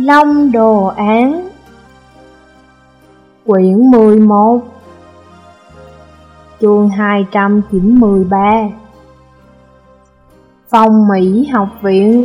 Long Đồ Án Quyển 11 Chương 293 Phong Mỹ Học Viện.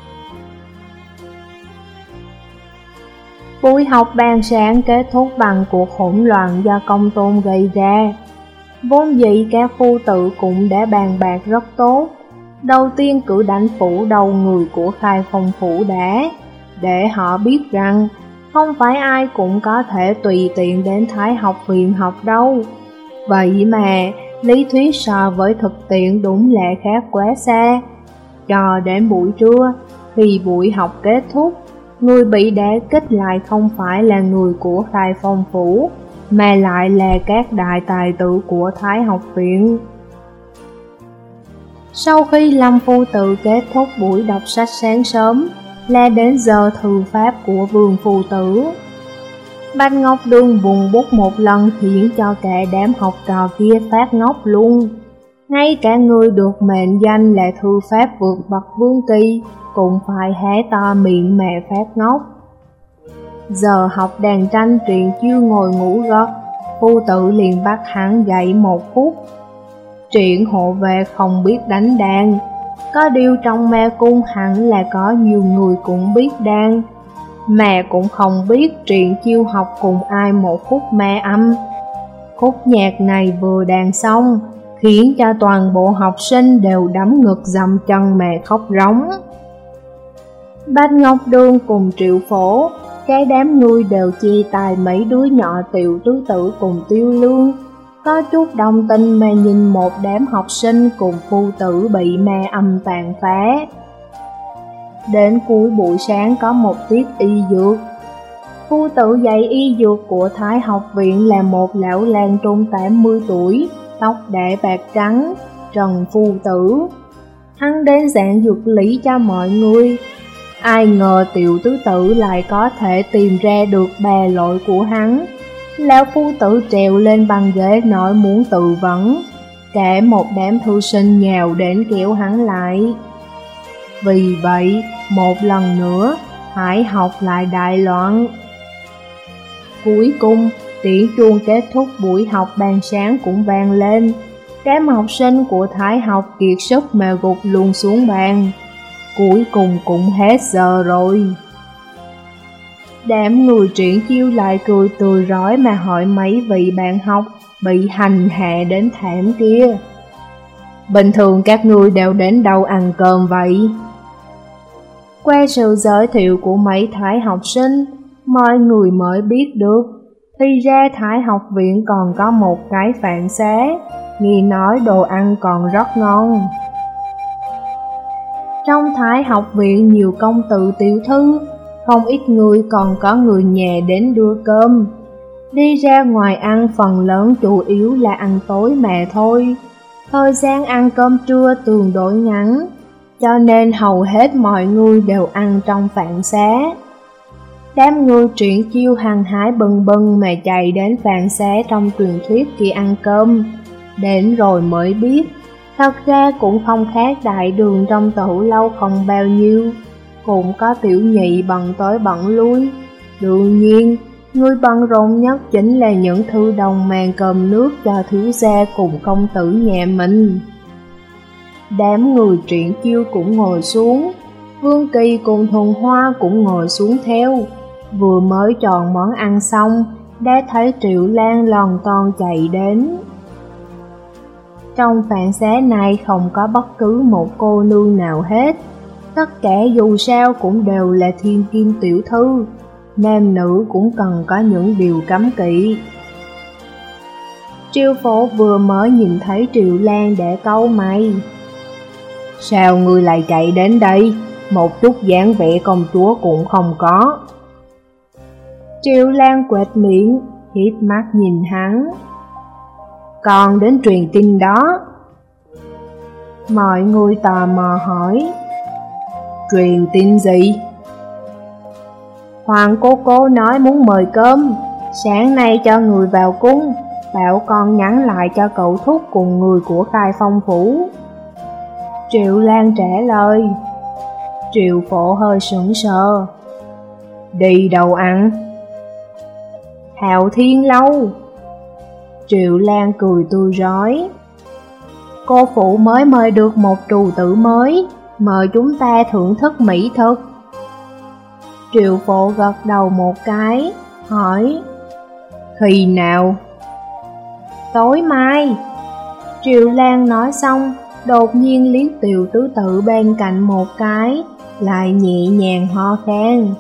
Buổi học ban sáng kết thúc bằng cuộc hỗn loạn do Công Tôn gây ra. Vốn dĩ các phu tử cũng đã bàn bạc rất tốt. Đầu tiên cử đánh phủ đầu người của Khai Phong Phủ đã, để họ biết rằng không phải ai cũng có thể tùy tiện đến Thái Học Viện học đâu. Vậy mà lý thuyết so với thực tiễn đúng là khác quá xa. Cho đến buổi trưa, khi buổi học kết thúc, người bị đả kích lại không phải là người của Khai Phong Phủ, mà lại là các đại tài tử của Thái Học Viện. Sau khi Lâm Phu Tử kết thúc buổi đọc sách sáng sớm, là đến giờ thư pháp của Vương Phu Tử. Bạch Ngọc Đường vùng bút một lần khiến cho cả đám học trò kia phát ngốc luôn. Ngay cả người được mệnh danh là thư pháp vượt bậc Vương Kỳ cũng phải hé to miệng mà phát ngốc. Giờ học đàn tranh Truyện Chiêu ngồi ngủ gật, Phu Tử liền bắt hắn dậy một phút. Truyện hộ vệ không biết đánh đàn, có điều trong ma cung hẳn là có nhiều người cũng biết đàn, mà cũng không biết Truyện Chiêu học cùng ai một khúc ma âm. Khúc nhạc này vừa đàn xong, khiến cho toàn bộ học sinh đều đấm ngực dậm chân mà khóc rống. Bạch Ngọc Đường cùng Triệu Phổ, cái đám người đều chia tài mấy đứa nhỏ Tiểu Tứ Tử cùng Tiêu Lương, có chút đồng tình mà nhìn một đám học sinh cùng phu tử bị ma âm tàn phá. Đến cuối buổi sáng có một tiết y dược. Phu tử dạy y dược của Thái Học Viện là một lão lang trung 80 tuổi, tóc đã bạc trắng, Trần Phu Tử. Hắn đến giảng dược lý cho mọi người. Ai ngờ Tiểu Tứ Tử lại có thể tìm ra được bà lỗi của hắn. Lão Phu Tử trèo lên băng ghế nói muốn tự vấn. Cả một đám thư sinh nhào đến kéo hắn lại. Vì vậy, một lần nữa, Thái học lại đại loạn. Cuối cùng, tiếng chuông kết thúc buổi học ban sáng cũng vang lên. Đám học sinh của Thái học kiệt sức mà gục luôn xuống bàn. Cuối cùng cũng hết giờ rồi. Đám người Truyện Chiêu lại cười tươi rói mà hỏi mấy vị bạn học bị hành hạ đến thảm kia. Bình thường các ngươi đều đến đâu ăn cơm vậy? Qua sự giới thiệu của mấy Thái học sinh, mọi người mới biết được, thì ra Thái Học Viện còn có một cái phạn xá, nghe nói đồ ăn còn rất ngon. Trong Thái Học Viện nhiều công tử tiểu thư, không ít người còn có người nhà đến đưa cơm. Đi ra ngoài ăn phần lớn chủ yếu là ăn tối mà thôi. Thời gian ăn cơm trưa tương đối ngắn, cho nên hầu hết mọi người đều ăn trong phạn xá. Đám người Truyện Chiêu hăng hái bừng bừng mà chạy đến phạn xá trong truyền thuyết kia ăn cơm. Đến rồi mới biết, thật ra cũng không khác đại đường trong tủ lâu không bao nhiêu. Cũng có tiểu nhị bận tới bận lui. Đương nhiên, người bận rộn nhất chính là những thư đồng mang cơm nước cho thiếu gia cùng công tử nhà mình. Đám người Truyện Chiêu cũng ngồi xuống, Vương Kỳ cùng Thuần Hoa cũng ngồi xuống theo. Vừa mới chọn món ăn xong, đã thấy Triệu Lan lòn ton chạy đến. Trong phạn xá này không có bất cứ một cô nương nào hết. Tất cả dù sao cũng đều là thiên kim tiểu thư, nam nữ cũng cần có những điều cấm kỵ. Triệu Phổ vừa mới nhìn thấy Triệu Lan đã cau mày. Sao ngươi lại chạy đến đây? Một chút dáng vẻ công chúa cũng không có. Triệu Lan quệt miệng, hiếp mắt nhìn hắn. Còn đến truyền tin đó. Mọi người tò mò hỏi. Truyền tin gì? Hoàng cô nói muốn mời cơm, sáng nay cho người vào cung, bảo con nhắn lại cho cậu thúc cùng người của Khai Phong Phủ. Triệu Lan trả lời. Triệu Phổ hơi sững sờ. Đi đâu ăn? Hạo Thiên Lâu. Triệu Lan cười tươi rói. Cô phụ mới mời được một trù tử mới, mời chúng ta thưởng thức mỹ thực. Triệu Phổ gật đầu một cái, hỏi: Khi nào? Tối mai. Triệu Lan nói xong, đột nhiên liếc Tiểu Tứ Tự bên cạnh một cái, lại nhẹ nhàng ho khan.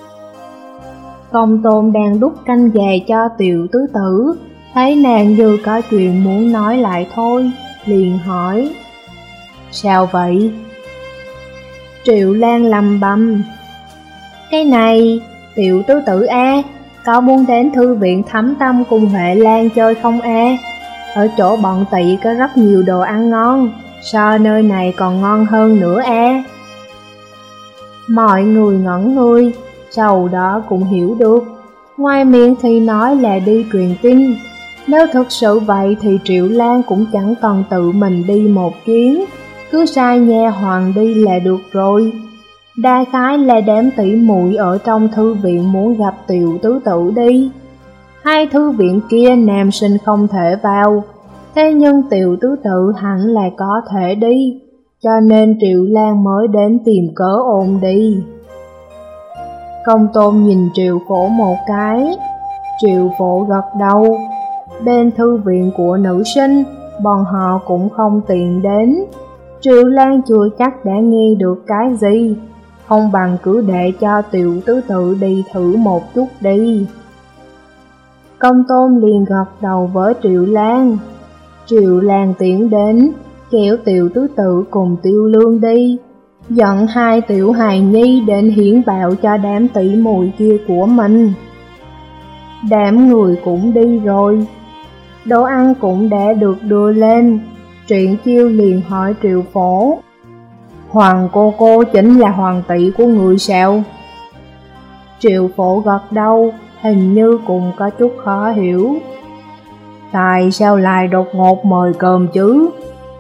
Công Tôn đang đút canh gà cho Tiểu Tứ Tử, thấy nàng như có chuyện muốn nói lại thôi, liền hỏi: Sao vậy? Triệu Lan lầm bầm: Cái này, Tiểu Tứ Tử a, có muốn đến thư viện Thấm Tâm cùng Huệ Lan chơi không a? Ở chỗ bọn Tỵ có rất nhiều đồ ăn ngon, so nơi này còn ngon hơn nữa a. Mọi người ngẩn người, sau đó cũng hiểu được, ngoài miệng thì nói là đi truyền tin. Nếu thực sự vậy thì Triệu Lan cũng chẳng cần tự mình đi một chuyến, cứ sai nha hoàn đi là được rồi. Đại khái là đám tỷ muội ở trong thư viện muốn gặp Tiểu Tứ Tự đi. Hai thư viện kia nam sinh không thể vào, thế nhưng Tiểu Tứ Tự hẳn là có thể đi, cho nên Triệu Lan mới đến tìm cớ ôn đi. Công Tôn nhìn Triệu Phổ một cái, Triệu Phổ gật đầu. Bên thư viện của nữ sinh, bọn họ cũng không tiện đến. Triệu Lan chưa chắc đã nghe được cái gì, không bằng cứ để cho Tiểu Tứ Tự đi thử một chút đi. Công Tôn liền gật đầu với Triệu Lan. Triệu Lan tiến đến, kéo Tiểu Tứ Tự cùng Tiêu Lương đi, dẫn hai tiểu hài nhi đến hiển bạo cho đám tỷ muội kia của mình. Đám người cũng đi rồi, đồ ăn cũng đã được đưa lên. Truyện Chiêu liền hỏi Triệu Phổ: Hoàng cô chính là hoàng tỷ của người sao? Triệu Phổ gật đầu, hình như cũng có chút khó hiểu. Tại sao lại đột ngột mời cơm chứ?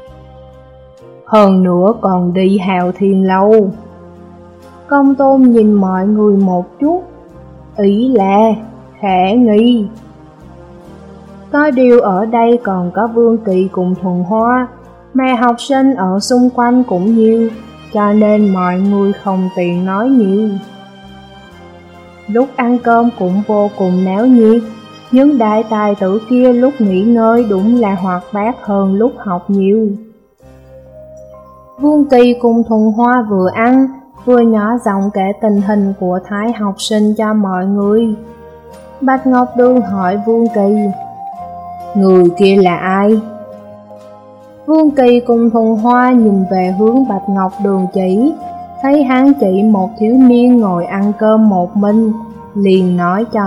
Hơn nữa còn đi Hạo Thiên Lâu. Công Tôn nhìn mọi người một chút, ý là khả nghi. Có điều ở đây còn có Vương Kỳ cùng Thuần Hoa, mà học sinh ở xung quanh cũng nhiều, cho nên mọi người không tiện nói nhiều. Lúc ăn cơm cũng vô cùng náo nhiệt, nhưng đại tài tử kia lúc nghỉ ngơi đúng là hoạt bát hơn lúc học nhiều. Vương Kỳ cùng Thuần Hoa vừa ăn, vừa nhỏ giọng kể tình hình của Thái học sinh cho mọi người. Bạch Ngọc Đường hỏi Vương Kỳ: Người kia là ai? Vương Kỳ cùng Thuần Hoa nhìn về hướng Bạch Ngọc Đường chỉ, thấy hắn chỉ một thiếu niên ngồi ăn cơm một mình, liền nói cho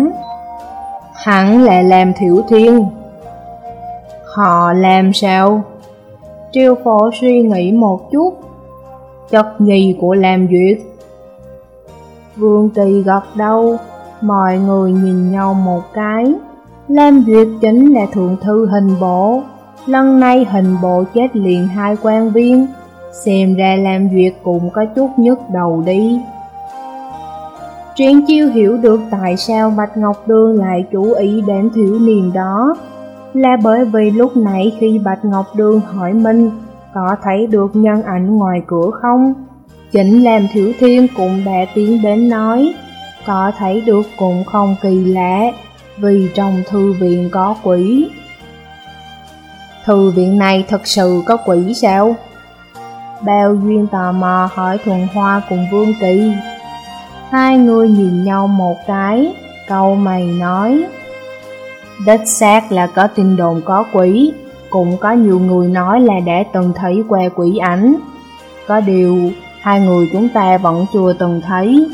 hắn là Lam Thiểu Thiên. Họ làm sao? Triệu Phổ suy nghĩ một chút: Chất nhi của Lam Duyệt. Vương Kỳ gật đầu, mọi người nhìn nhau một cái. Lam Duyệt chính là thượng thư hình bộ, lần này hình bộ chết liền 2 quan viên, xem ra Lam Duyệt cũng có chút nhức đầu đi. Truyện Chiêu hiểu được tại sao Bạch Ngọc Đường lại chú ý đến thiếu niên đó, là bởi vì lúc nãy khi Bạch Ngọc Đường hỏi mình có thấy được nhân ảnh ngoài cửa không, chính Lam Thiểu Thiên cũng đã tiến đến nói có thấy được cũng không kỳ lạ, vì trong thư viện có quỷ. Thư viện này thật sự có quỷ sao? Bao Duyên tò mò hỏi Thuần Hoa cùng Vương Kỳ. Hai người nhìn nhau một cái, cau mày nói: Đích xác là có tin đồn có quỷ, cũng có nhiều người nói là đã từng thấy qua quỷ ảnh. Có điều, hai người chúng ta vẫn chưa từng thấy.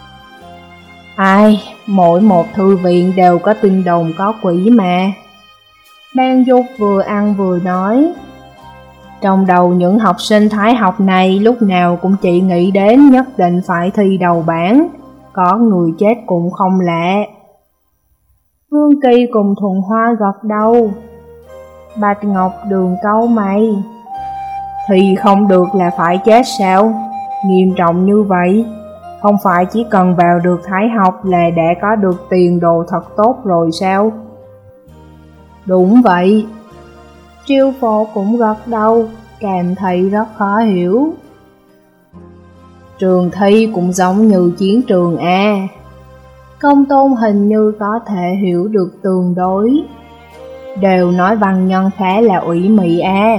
Ai, mỗi một thư viện đều có tin đồn có quỷ mà. Ban Dục vừa ăn vừa nói: Trong đầu những học sinh Thái học này lúc nào cũng chỉ nghĩ đến nhất định phải thi đầu bảng, có người chết cũng không lạ. Vương Kỳ cùng Thuần Hoa gật đầu. Bạch Ngọc Đường cau mày: Thì không được là phải chết sao? Nghiêm trọng như vậy, Không phải chỉ cần vào được Thái học là đã có được tiền đồ thật tốt rồi sao? Đúng vậy. Triệu Phổ cũng gật đầu, cảm thấy rất khó hiểu. Trường thi cũng giống như chiến trường A. Công Tôn hình như có thể hiểu được tương đối. Đều nói văn nhân khá là ủy mị A.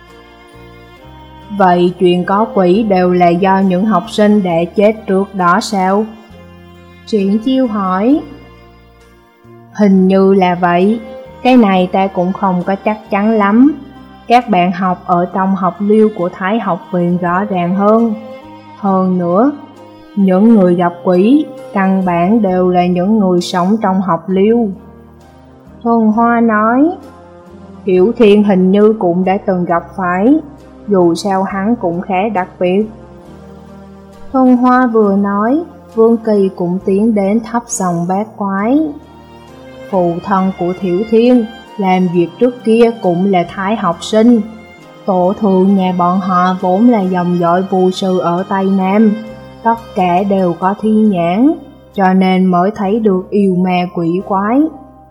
Vậy chuyện có quỷ đều là do những học sinh đã chết trước đó sao? Triển Chiêu hỏi. Hình như là vậy, cái này ta cũng không có chắc chắn lắm. Các bạn học ở trong học liêu của Thái học viện rõ ràng hơn. Hơn nữa, những người gặp quỷ căn bản đều là những người sống trong học liêu. Thuần Hoa nói. Hiểu Thiên hình như cũng đã từng gặp phải, dù sao hắn cũng khá đặc biệt. Thuần Hoa vừa nói, Vương Kỳ cũng tiến đến thấp giọng bát quái. Phụ thân của Thiểu Thiên làm việc trước kia cũng là Thái học sinh. Tổ thượng nhà bọn họ vốn là dòng dõi vu sư ở Tây Nam, tất cả đều có thiên nhãn, cho nên mới thấy được yêu ma quỷ quái.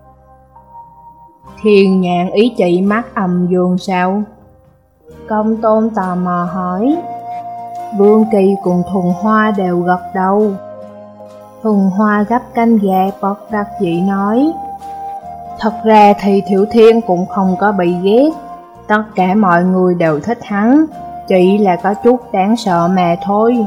Thiên nhãn ý chỉ mắt âm dương sao? Công Tôn tò mò hỏi. Vương Kỳ cùng Thuần Hoa đều gật đầu. Thuần Hoa gắp canh gà bất đắc dĩ nói. Thật ra thì Thiểu Thiên cũng không có bị ghét, tất cả mọi người đều thích hắn, chỉ là có chút đáng sợ mà thôi.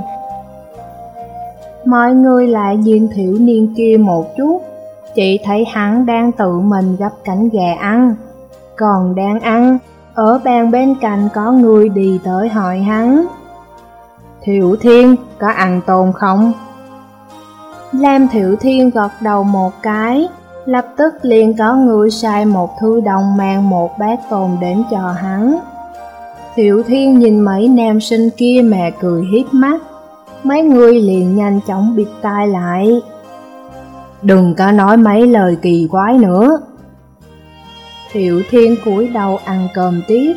Mọi người lại nhìn thiểu niên kia một chút, chỉ thấy hắn đang tự mình gắp cánh gà ăn. Còn đang ăn, ở bàn bên cạnh có người đi tới hỏi hắn. Thiểu Thiên, có ăn tôm không? Lam Thiểu Thiên gật đầu một cái, lập tức liền có người sai một thư đồng mang một bát tôm đến cho hắn. Thiểu Thiên nhìn mấy nam sinh kia mà cười hiếp mắt, mấy người liền nhanh chóng bịt tai lại. Đừng có nói mấy lời kỳ quái nữa. Thiểu Thiên cúi đầu ăn cơm tiếp.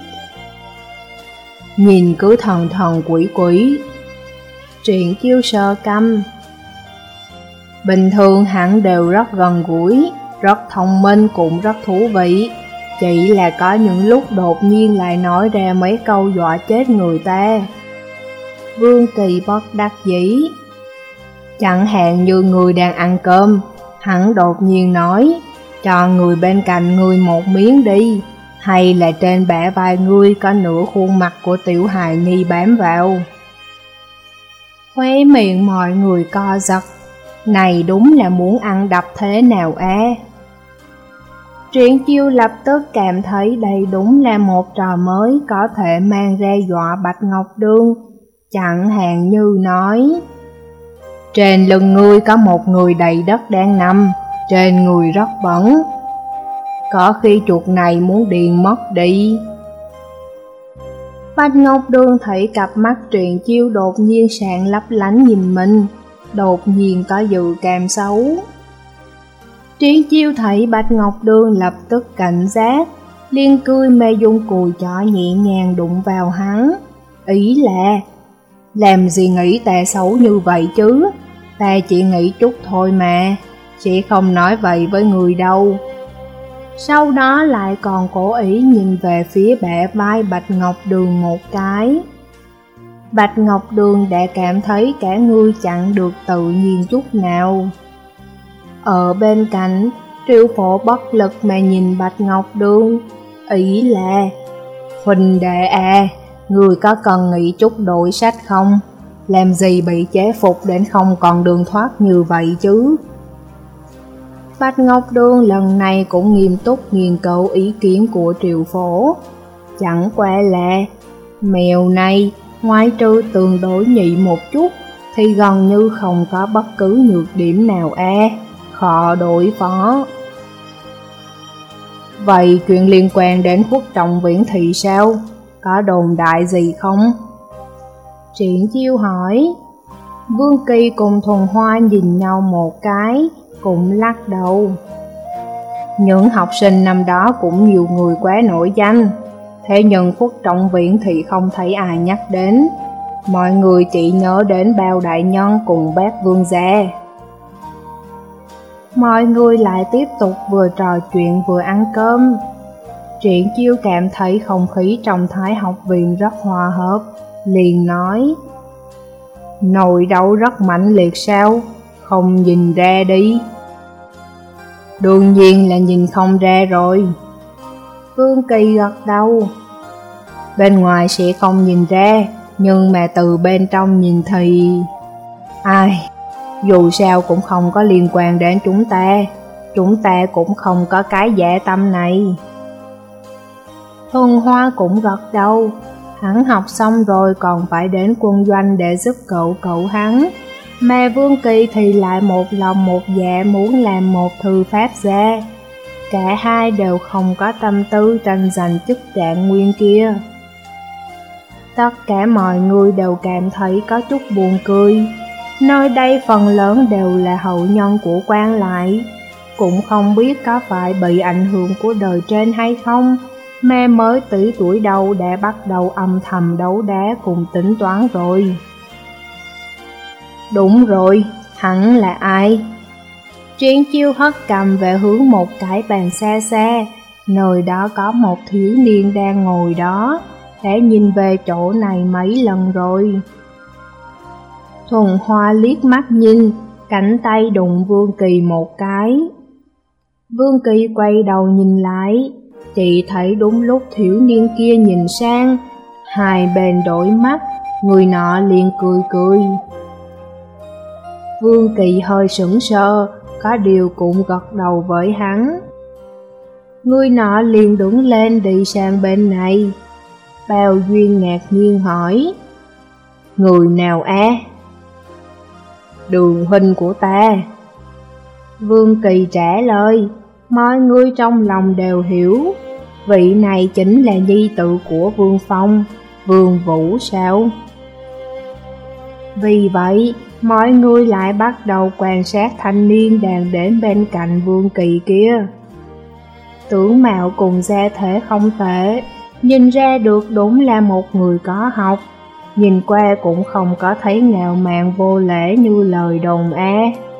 Nhìn cứ thần thần quỷ quỷ. Triển Chiêu sờ căm. Bình thường hắn đều rất gần gũi, rất thông minh cũng rất thú vị. Chỉ là có những lúc đột nhiên lại nói ra mấy câu dọa chết người ta. Vương Kỳ bất đắc dĩ. Chẳng hạn như người đang ăn cơm, hắn đột nhiên nói, cho người bên cạnh người một miếng đi, hay là trên bả vai người có nửa khuôn mặt của tiểu hài nhi bám vào. Khóe miệng mọi người co giật, này đúng là muốn ăn đập thế nào á. Triển Chiêu lập tức cảm thấy đây đúng là một trò mới có thể mang ra dọa Bạch Ngọc Đường. Chẳng hạn như nói, trên lưng ngươi có một người đầy đất đang nằm, trên người rất bẩn. Có khi chuột này muốn điên mất đi. Bạch Ngọc Đường thấy cặp mắt Triển Chiêu đột nhiên sáng lấp lánh nhìn mình, đột nhiên có dự cảm xấu. Triển Chiêu thấy Bạch Ngọc Đường lập tức cảnh giác, liền cười mê dung cùi chỏ nhẹ nhàng đụng vào hắn. Ý là, làm gì nghĩ ta xấu như vậy chứ, ta chỉ nghĩ chút thôi mà, chỉ không nói vậy với người đâu. Sau đó lại còn cố ý nhìn về phía bả vai Bạch Ngọc Đường một cái. Bạch Ngọc Đường đã cảm thấy cả người chẳng được tự nhiên chút nào. Ở bên cạnh, Triệu Phổ bất lực mà nhìn Bạch Ngọc Đường, ý là, huynh đệ à, người có cần nghĩ chút đổi sách không? Làm gì bị chế phục đến không còn đường thoát như vậy chứ? Bạch Ngọc Đường lần này cũng nghiêm túc nghiên cứu ý kiến của Triệu Phổ. Chẳng qua là, mèo này, ngoài trừ tương đối nhị một chút, thì gần như không có bất cứ nhược điểm nào khó đối phó. Vậy chuyện liên quan đến Khuất Trọng Viễn thì sao? Có đồn đại gì không? Triển Chiêu hỏi. Vương Kỳ cùng Thuần Hoa nhìn nhau một cái, cũng lắc đầu. Những học sinh năm đó cũng nhiều người quá nổi danh, thế nhưng Khuất Trọng Viễn thì không thấy ai nhắc đến. mọi người chỉ nhớ đến Bao đại nhân cùng bác vương gia. Mọi người lại tiếp tục vừa trò chuyện vừa ăn cơm. Triển Chiêu cảm thấy không khí trong Thái học viện rất hòa hợp, liền nói: Nồi đấu rất mãnh liệt sao, không nhìn ra đi? Đương nhiên là nhìn không ra rồi. Vương Kỳ gật đầu. Bên ngoài sẽ không nhìn ra, nhưng mà từ bên trong nhìn thì... Ai, dù sao cũng không có liên quan đến chúng ta cũng không có cái dạ tâm này. Thuần Hoa cũng gật đầu, hắn học xong rồi còn phải đến quân doanh để giúp cậu hắn. Mà Vương Kỳ thì lại một lòng một dạ muốn làm một thư pháp gia. Cả hai đều không có tâm tư tranh giành chức trạng nguyên kia. Tất cả mọi người đều cảm thấy có chút buồn cười. Nơi đây phần lớn đều là hậu nhân của quan lại, cũng không biết có phải bị ảnh hưởng của đời trên hay không, mà mới tỷ tuổi đầu đã bắt đầu âm thầm đấu đá cùng tính toán rồi. Đúng rồi, hắn là ai? Triển Chiêu hất cầm về hướng một cái bàn xa xa, nơi đó có một thiếu niên đang ngồi đó, đã nhìn về chỗ này mấy lần rồi. Thuần Hoa liếc mắt nhìn, cánh tay đụng Vương Kỳ một cái. Vương Kỳ quay đầu nhìn lại, chỉ thấy đúng lúc thiếu niên kia nhìn sang, hai bên đổi mắt, người nọ liền cười cười. Vương Kỳ hơi sững sờ, có điều cũng gật đầu với hắn. Người nọ liền đứng lên đi sang bên này. Bao Duyên ngạc nhiên hỏi: Người nào á? Đường huynh của ta. Vương Kỳ trả lời. Mọi người trong lòng đều hiểu, vị này chính là nhi tử của Vương Phong, Vương Vũ sao? Vì vậy, mọi người lại bắt đầu quan sát thanh niên đang đến bên cạnh Vương Kỳ kia. Tướng mạo cùng gia thể không tệ, nhìn ra được đúng là một người có học, nhìn qua cũng không có thấy ngạo mạn vô lễ như lời đồn á.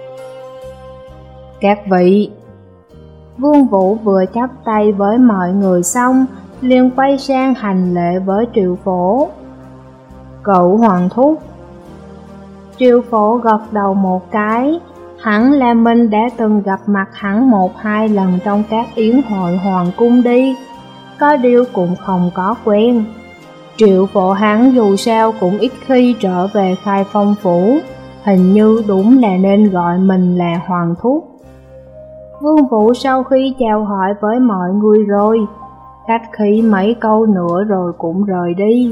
Các vị. Vương Vũ vừa chắp tay với mọi người xong, liền quay sang hành lễ với Triệu Phổ. Cậu Hoàng thúc. Triệu Phổ gật đầu một cái, hắn là mình đã từng gặp mặt hắn 1-2 lần trong các yến hội hoàng cung đi, có điều cũng không có quen. Triệu Phổ hắn dù sao cũng ít khi trở về Khai Phong phủ, hình như đúng là nên gọi mình là Hoàng thúc. Vương Vũ sau khi chào hỏi với mọi người rồi, khách khí mấy câu nữa rồi cũng rời đi.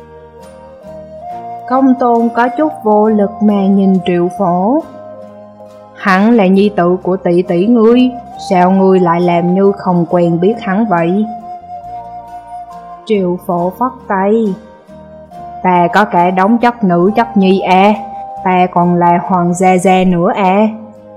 Công Tôn có chút vô lực mà nhìn Triệu Phổ. Hắn là nhi tử của tỷ tỷ ngươi, sao ngươi lại làm như không quen biết hắn vậy? Triệu Phổ phất tay. Ta có cả đống chất nữ chất nhi à, ta còn là hoàng gia nữa à.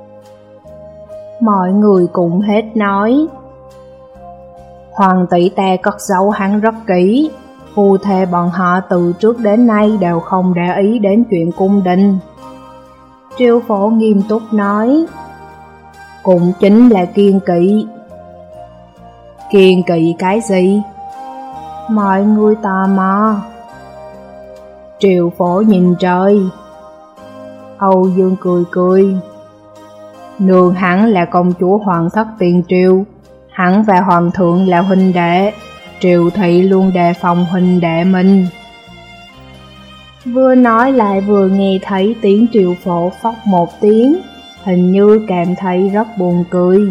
Mọi người cũng hết nói. Hoàng tỷ ta cất giấu hắn rất kỹ, phu thê bọn họ từ trước đến nay đều không để ý đến chuyện cung đình. Triệu Phổ nghiêm túc nói. Cũng chính là kiêng kỵ. Kiêng kỵ cái gì? Mọi người tò mò. Triệu Phổ nhìn trời. Âu Dương cười cười. Nương hắn là công chúa hoàng thất tiền triều, hắn và hoàng thượng là huynh đệ, Triệu thị luôn đề phòng huynh đệ mình. Vừa nói lại vừa nghe thấy tiếng Triệu Phổ phốc một tiếng, hình như cảm thấy rất buồn cười.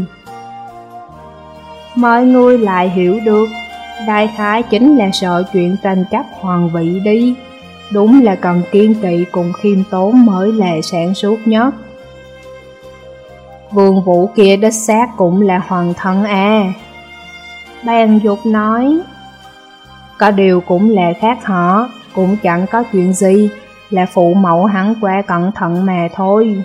Mọi người lại hiểu được, đại khái chính là sợ chuyện tranh chấp hoàng vị đi, đúng là cần kiên kỵ cùng khiêm tốn mới là sáng suốt nhất. Vương Vũ kia đích xác cũng là hoàng thân à. Bàn Dục nói. Có điều cũng là khác họ, cũng chẳng có chuyện gì, là phụ mẫu hắn quá cẩn thận mà thôi.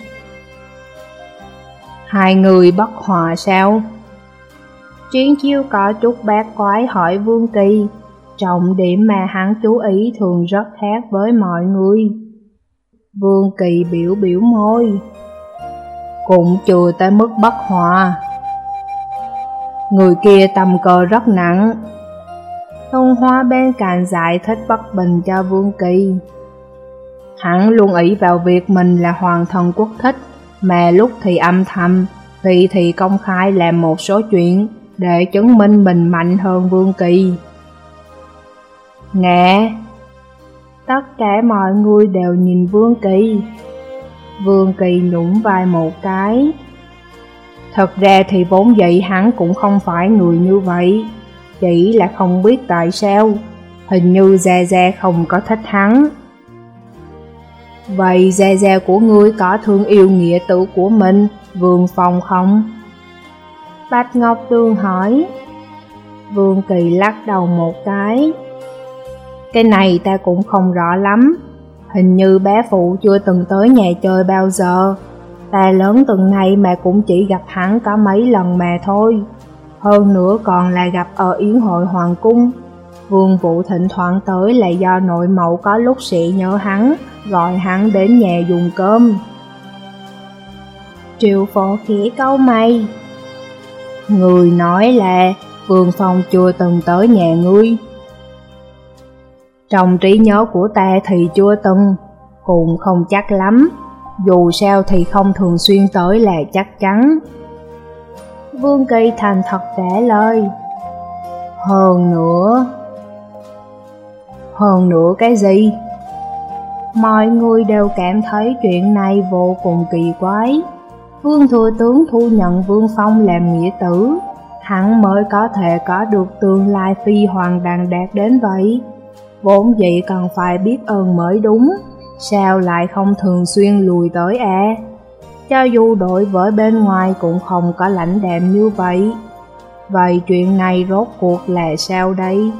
Hai người bất hòa sao? Triển Chiêu có chút bát quái hỏi Vương Kỳ, trọng điểm mà hắn chú ý thường rất khác với mọi người. Vương Kỳ biểu biểu môi. Cũng chưa tới mức bất hòa. Người kia tầm cờ rất nặng. Tôn Hoa bên cạnh giải thích bất bình cho Vương Kỳ. Hắn luôn ỷ vào việc mình là hoàng thân quốc thích, mà lúc thì âm thầm, khi thì công khai làm một số chuyện để chứng minh mình mạnh hơn Vương Kỳ. Nè! Tất cả mọi người đều nhìn Vương Kỳ. Vương Kỳ nhún vai một cái. Thật ra thì vốn dĩ hắn cũng không phải người như vậy, chỉ là không biết tại sao, hình như Gia Gia không có thích hắn. Vậy Gia Gia của ngươi có thương yêu nghĩa tử của mình, Vương Phong không? Bạch Ngọc Đường hỏi. Vương Kỳ lắc đầu một cái. Cái này ta cũng không rõ lắm, hình như bé phụ chưa từng tới nhà chơi bao giờ. Ta lớn từng này mà cũng chỉ gặp hắn có mấy lần mà thôi. Hơn nữa còn là gặp ở yến hội hoàng cung. Vương Vũ thỉnh thoảng tới là do nội mẫu có lúc sẽ nhớ hắn, gọi hắn đến nhà dùng cơm. Triệu Phổ khẽ cau mày. Người nói là Vương Phong chưa từng tới nhà ngươi. Trong trí nhớ của ta thì chưa từng, cũng không chắc lắm. Dù sao thì không thường xuyên tới là chắc chắn. Vương Kỳ thành thật trả lời. Hơn nữa cái gì? Mọi người đều cảm thấy chuyện này vô cùng kỳ quái. Vương thừa tướng thu nhận Vương Phong làm nghĩa tử, hắn mới có thể có được tương lai phi hoàng đằng đạt đến vậy. Vốn dĩ cần phải biết ơn mới đúng, sao lại không thường xuyên lùi tới à? Cho dù đối với bên ngoài cũng không có lãnh đạm như vậy. Vậy chuyện này rốt cuộc là sao đây?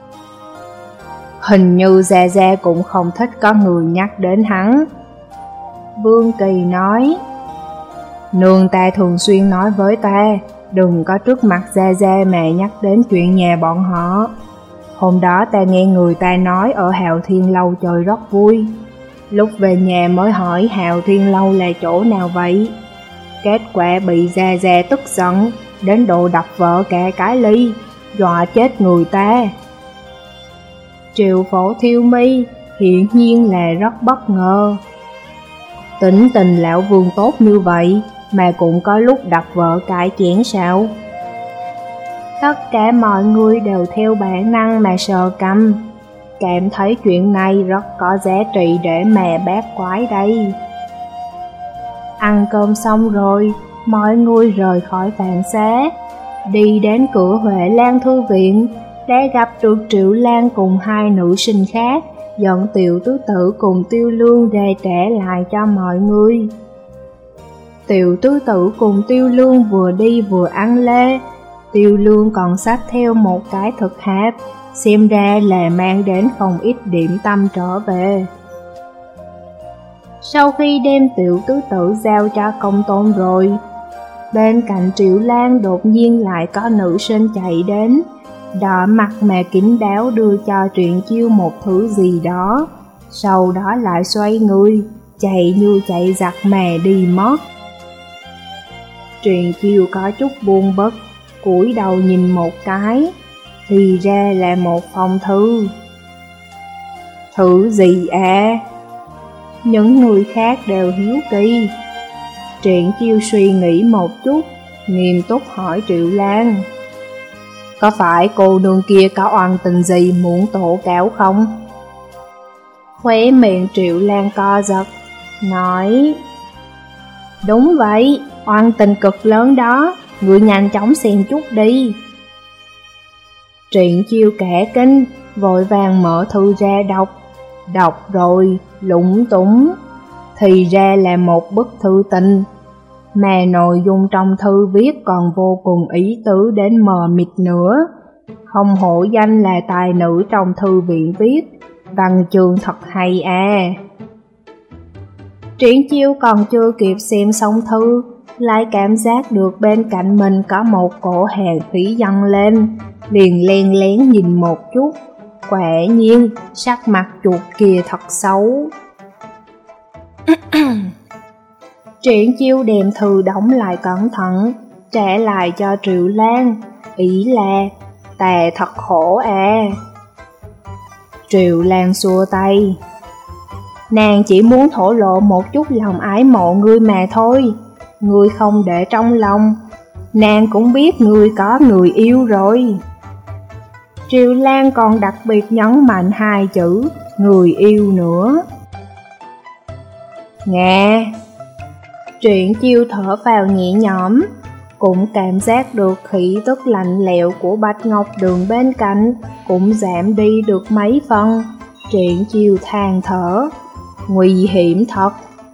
Hình như Gia Gia cũng không thích có người nhắc đến hắn. Vương Kỳ nói. Nương ta thường xuyên nói với ta, đừng có trước mặt Gia Gia mà nhắc đến chuyện nhà bọn họ. Hôm đó ta nghe người ta nói ở Hạo Thiên Lâu chơi rất vui. Lúc về nhà mới hỏi Hạo Thiên Lâu là chỗ nào vậy. Kết quả bị Gia Gia tức giận, đến độ đập vỡ cả cái ly, dọa chết người ta. Triệu Phổ thiêu mi, hiển nhiên là rất bất ngờ. Tính tình lão Vương tốt như vậy, mà cũng có lúc đập vỡ cái chén sao? Tất cả mọi người đều theo bản năng mà sờ cằm, cảm thấy chuyện này rất có giá trị để mà bác quái đây. Ăn cơm xong rồi, mọi người rời khỏi Vạn Xá, đi đến cửa Huệ Lan Thư viện, đã gặp được Triệu Lan cùng hai nữ sinh khác, dẫn Tiểu Tứ Tử cùng Tiêu Lương ra trả lại cho mọi người. Tiểu Tứ Tử cùng Tiêu Lương vừa đi vừa ăn lê, Tiêu Lương còn xách theo một cái thực hạp, xem ra là mang đến không ít điểm tâm trở về. Sau khi đem Tiểu Tứ Tử giao cho Công Tôn rồi, bên cạnh Triệu Lan đột nhiên lại có nữ sinh chạy đến, đỏ mặt mà kín đáo đưa cho Truyện Chiêu một thứ gì đó, sau đó lại xoay người, chạy như chạy giặc mà đi mất. Truyện Chiêu có chút buồn bực, cúi đầu nhìn một cái, thì ra là một phong thư. Thứ gì à? Những người khác đều hiếu kỳ. Truyện Chiêu suy nghĩ một chút, nghiêm túc hỏi Triệu Lan. Có phải cô nương kia có oan tình gì muốn tố cáo không? Khóe miệng Triệu Lan co giật, nói. Đúng vậy, oan tình cực lớn đó, người nhanh chóng xem chút đi. Truyện Chiêu cả kinh, vội vàng mở thư ra đọc rồi, lúng túng. Thì ra là một bức thư tình, mà nội dung trong thư viết còn vô cùng ý tứ đến mờ mịt nữa. Không hổ danh là tài nữ trong thư viện viết, văn chương thật hay à. Triển Chiêu còn chưa kịp xem xong thư, lại cảm giác được bên cạnh mình có một cổ hàn khí dâng lên, liền len lén nhìn một chút, Quả nhiên, sắc mặt chuột kia thật xấu. Triển Chiêu đem thư đóng lại cẩn thận, trả lại cho Triệu Lan, ý là ta thật khổ à. Triệu Lan xua tay, nàng chỉ muốn thổ lộ một chút lòng ái mộ ngươi mà thôi, ngươi không để trong lòng, nàng cũng biết ngươi có người yêu rồi. Triệu Lan còn đặc biệt nhấn mạnh hai chữ người yêu nữa. Nghe. Triển Chiêu thở vào nhẹ nhõm, cũng cảm giác được khí tức lạnh lẽo của Bạch Ngọc Đường bên cạnh cũng giảm đi được mấy phần. Triển Chiêu than thở, nguy hiểm thật.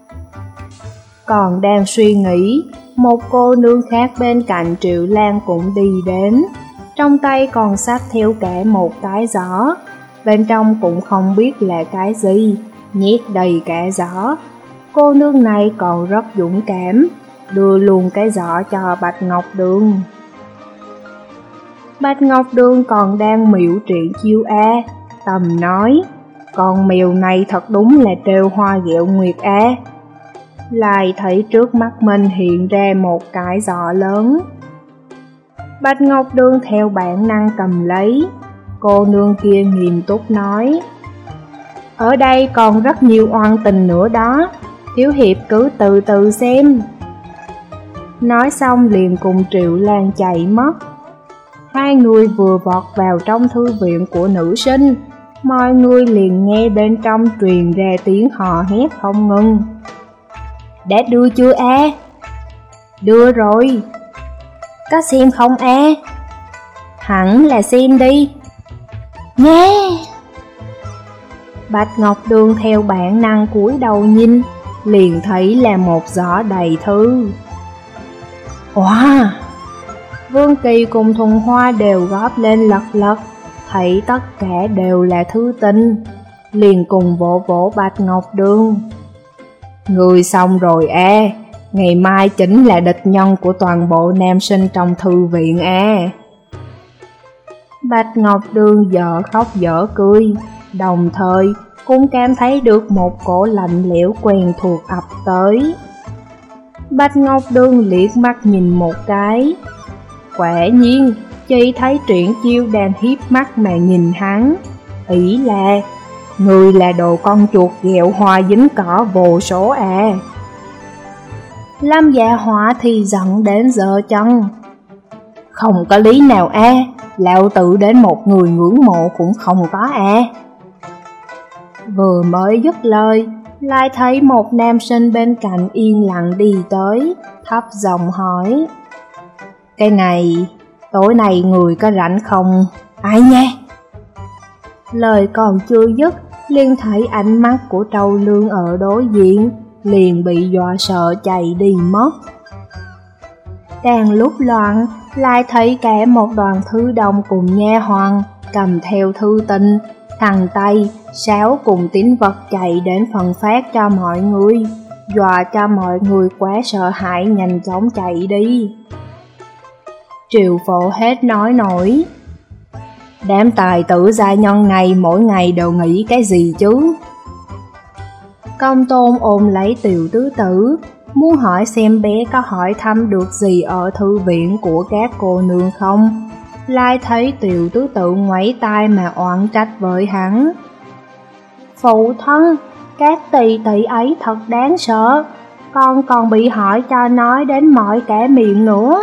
Còn đang suy nghĩ, một cô nương khác bên cạnh Triệu Lan cũng đi đến, trong tay còn xách theo cả một cái giỏ, bên trong cũng không biết là cái gì, nhét đầy cả giỏ. Cô nương này còn rất dũng cảm, đưa luôn cái giỏ cho Bạch Ngọc Đường. Bạch Ngọc Đường còn đang miễu Triển Chiêu tầm nói, con mèo này thật đúng là trêu hoa ghẹo nguyệt lại thấy trước mắt mình hiện ra một cái giỏ lớn. Bạch Ngọc Đường theo bản năng cầm lấy, cô nương kia nghiêm túc nói, ở đây còn rất nhiều oan tình nữa đó, thiếu hiệp cứ từ từ xem. Nói xong liền cùng Triệu Lan chạy mất. Hai người vừa vọt vào trong thư viện của nữ sinh, mọi người liền nghe bên trong truyền ra tiếng hò hét không ngừng. Đã đưa chưa Đưa rồi. Có xem không Hẳn là xem đi. Nghe. Bạch Ngọc Đường theo bản năng cúi đầu nhìn, liền thấy là một giỏ đầy thư. Wow! Vương Kỳ cùng Thuần Hoa đều góp lên lật lật, thấy tất cả đều là thư tình, liền cùng vỗ vỗ Bạch Ngọc Đường. Người xong rồi ngày mai chính là địch nhân của toàn bộ nam sinh trong thư viện Bạch Ngọc Đường dở khóc dở cười, đồng thời cũng cảm thấy được một cổ lạnh lẽo quen thuộc ập tới. Bạch Ngọc Đường liếc mắt nhìn một cái, quả nhiên chỉ thấy Triển Chiêu đang hiếp mắt mà nhìn hắn, ý là người là đồ con chuột ghẹo hoa dính cỏ vô số Lâm Dạ Họa thì giận đến giơ chân. Không có lý nào lão tử đến một người ngưỡng mộ cũng không có Vừa mới dứt lời, lại thấy một nam sinh bên cạnh yên lặng đi tới, thấp giọng hỏi, cái này, tối nay người có rảnh không? Ai nha? Lời còn chưa dứt, liền thấy ánh mắt của Trâu Lương ở đối diện, liền bị dọa sợ chạy đi mất. Đang lúc loạn, lại thấy cả một đoàn thư đồng cùng nha hoàn, cầm theo thư tình, thằng Tây, Sáo cùng tín vật chạy đến phân phát cho mọi người, dọa cho mọi người quá sợ hãi nhanh chóng chạy đi. Triệu Phổ hết nói nổi. Đám tài tử gia nhân này mỗi ngày đều nghĩ cái gì chứ? Công Tôn ôm lấy Tiểu Tứ Tử, muốn hỏi xem bé có hỏi thăm được gì ở thư viện của các cô nương không. Lại thấy Tiểu Tứ Tự ngoáy tai mà oán trách với hắn. Phụ thân, các tỷ tỷ ấy thật đáng sợ, con còn bị hỏi cho nói đến mỏi cả miệng nữa.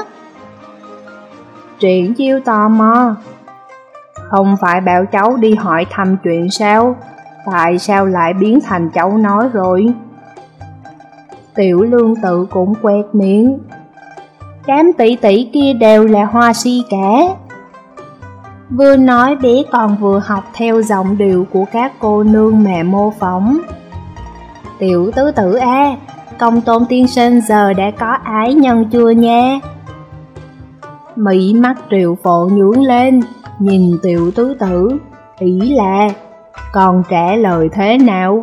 Triển Chiêu tò mò. Không phải bảo cháu đi hỏi thăm chuyện sao? Tại sao lại biến thành cháu nói rồi? Tiểu Lương Tự cũng quẹt miệng. Đám tỷ tỷ kia đều là hoa si cả. Vừa nói bé còn vừa học theo giọng điệu của các cô nương mà mô phỏng. Tiểu Tứ Tử Công Tôn tiên sinh giờ đã có ái nhân chưa nha? Mỹ mắt Triệu Phổ nhướng lên, nhìn Tiểu Tứ Tử, ý là còn trả lời thế nào?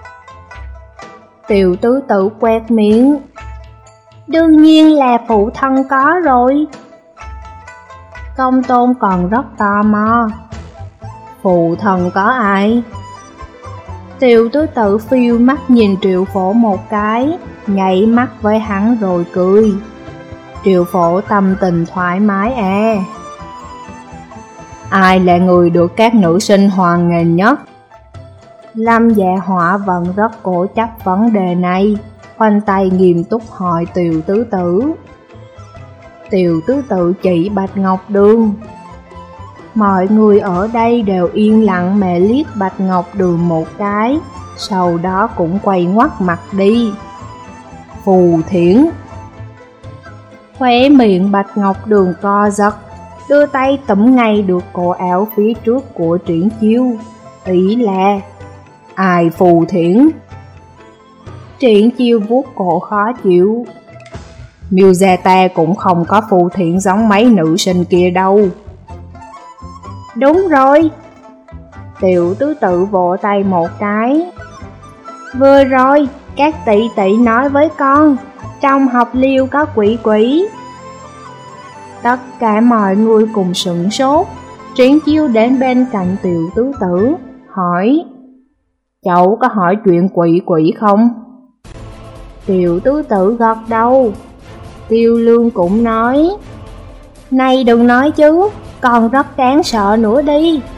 Tiểu Tứ Tử quẹt miệng. Đương nhiên là phụ thân có rồi. Công Tôn còn rất tò mò. Phụ thần có ai? Tiểu tứ tự phiêu mắt nhìn Triệu Phổ một cái, nhảy mắt với hắn rồi cười. Triệu Phổ tâm tình thoải mái à. Ai là người được các nữ sinh hoan nghênh nhất? Lâm Dạ Họa vẫn rất cố chấp vấn đề này, khoanh tay nghiêm túc hỏi Tiểu tứ tử. Tiểu tứ tự chỉ Bạch Ngọc Đường. Mọi người ở đây đều yên lặng mà liếc Bạch Ngọc Đường một cái, sau đó cũng quay ngoắt mặt đi. Phù Thiển. Khóe miệng Bạch Ngọc Đường co giật, đưa tay tụm ngay được cổ áo phía trước của Triển Chiêu. Ý là ai Phù Thiển? Triển Chiêu vuốt cổ khó chịu. Miêu gia ta cũng không có phù thiện giống mấy nữ sinh kia đâu. Đúng rồi. Tiểu tứ tự vỗ tay một cái. Vừa rồi, các tỷ tỷ nói với con, trong học liêu có quỷ quỷ. Tất cả mọi người cùng sửng sốt. Triển Chiêu đến bên cạnh Tiểu tứ tử, hỏi: Cháu có hỏi chuyện quỷ quỷ không? Tiểu tứ tử gật đầu. Tiêu Lương cũng nói: Này đừng nói chứ, còn rất đáng sợ nữa đi.